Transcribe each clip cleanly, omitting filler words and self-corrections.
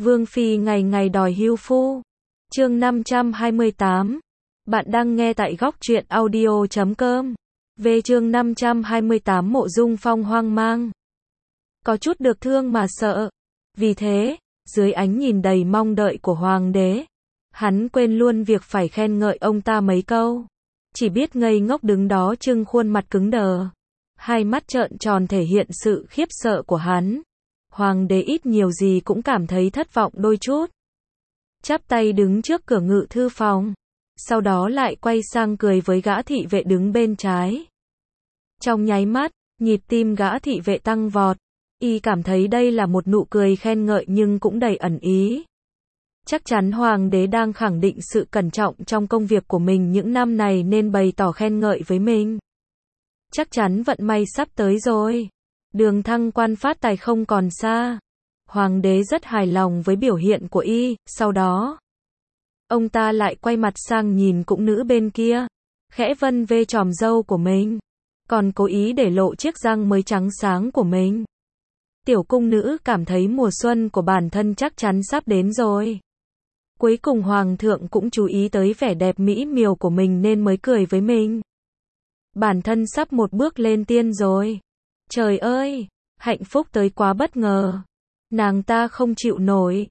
Vương phi ngày ngày đòi hưu phu. Chương 528. Bạn đang nghe tại góc truyện audio.com. Về chương 528 Mộ Dung Phong hoang mang. Có chút được thương mà sợ. Vì thế, dưới ánh nhìn đầy mong đợi của hoàng đế, hắn quên luôn việc phải khen ngợi ông ta mấy câu. Chỉ biết ngây ngốc đứng đó trưng khuôn mặt cứng đờ. Hai mắt trợn tròn thể hiện sự khiếp sợ của hắn. Hoàng đế ít nhiều gì cũng cảm thấy thất vọng đôi chút. Chắp tay đứng trước cửa ngự thư phòng. Sau đó lại quay sang cười với gã thị vệ đứng bên trái. Trong nháy mắt, nhịp tim gã thị vệ tăng vọt. Y cảm thấy đây là một nụ cười khen ngợi nhưng cũng đầy ẩn ý. Chắc chắn hoàng đế đang khẳng định sự cẩn trọng trong công việc của mình những năm này nên bày tỏ khen ngợi với mình. Chắc chắn vận may sắp tới rồi. Đường thăng quan phát tài không còn xa. Hoàng đế rất hài lòng với biểu hiện của y, sau đó ông ta lại quay mặt sang nhìn cung nữ bên kia, khẽ vân vê chòm râu của mình, còn cố ý để lộ chiếc răng mới trắng sáng của mình. Tiểu cung nữ cảm thấy mùa xuân của bản thân chắc chắn sắp đến rồi. Cuối cùng hoàng thượng cũng chú ý tới vẻ đẹp mỹ miều của mình nên mới cười với mình. Bản thân sắp một bước lên tiên rồi. Trời ơi, hạnh phúc tới quá bất ngờ. Nàng ta không chịu nổi.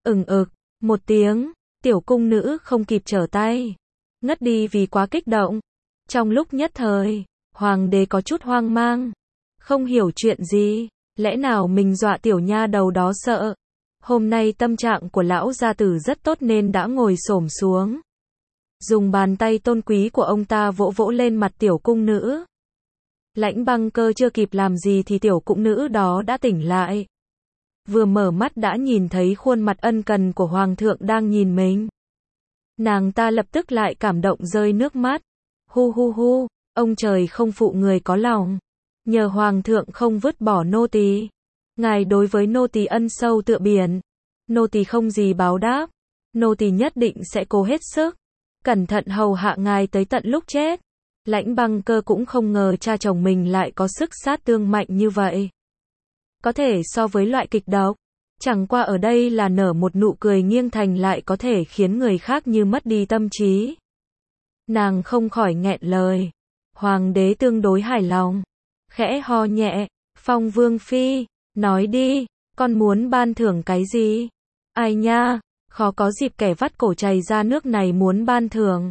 Một tiếng, tiểu cung nữ không kịp trở tay. Ngất đi vì quá kích động. Trong lúc nhất thời, hoàng đế có chút hoang mang. Không hiểu chuyện gì, lẽ nào mình dọa tiểu nha đầu đó sợ. Hôm nay tâm trạng của lão gia tử rất tốt nên đã ngồi xổm xuống. Dùng bàn tay tôn quý của ông ta vỗ vỗ lên mặt tiểu cung nữ. Lãnh Băng Cơ chưa kịp làm gì thì tiểu cung nữ đó đã tỉnh lại. Vừa mở mắt đã nhìn thấy khuôn mặt ân cần của hoàng thượng đang nhìn mình. Nàng ta lập tức lại cảm động rơi nước mắt. Hu, ông trời không phụ người có lòng. Nhờ hoàng thượng không vứt bỏ nô tỳ. Ngài đối với nô tỳ ân sâu tựa biển. Nô tỳ không gì báo đáp. Nô tỳ nhất định sẽ cố hết sức. Cẩn thận hầu hạ ngài tới tận lúc chết. Lãnh Băng Cơ cũng không ngờ cha chồng mình lại có sức sát thương mạnh như vậy. Có thể so với loại kịch độc. Chẳng qua ở đây là nở một nụ cười nghiêng thành lại có thể khiến người khác như mất đi tâm trí. Nàng không khỏi nghẹn lời. Hoàng đế tương đối hài lòng. Khẽ ho nhẹ. Phong Vương phi, nói đi, con muốn ban thưởng cái gì? Ai nha, khó có dịp kẻ vắt cổ chày ra nước này muốn ban thưởng.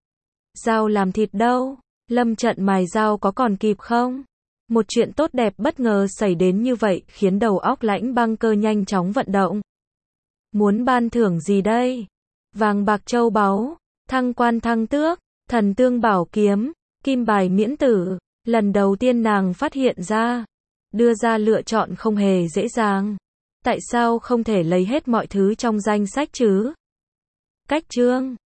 Dao làm thịt đâu? Lâm trận mài dao có còn kịp không? Một chuyện tốt đẹp bất ngờ xảy đến như vậy khiến đầu óc Lãnh Băng Cơ nhanh chóng vận động. Muốn ban thưởng gì đây? Vàng bạc châu báu, thăng quan thăng tước, thần tương bảo kiếm, kim bài miễn tử. Lần đầu tiên nàng phát hiện ra, đưa ra lựa chọn không hề dễ dàng. Tại sao không thể lấy hết mọi thứ trong danh sách chứ? Cách chương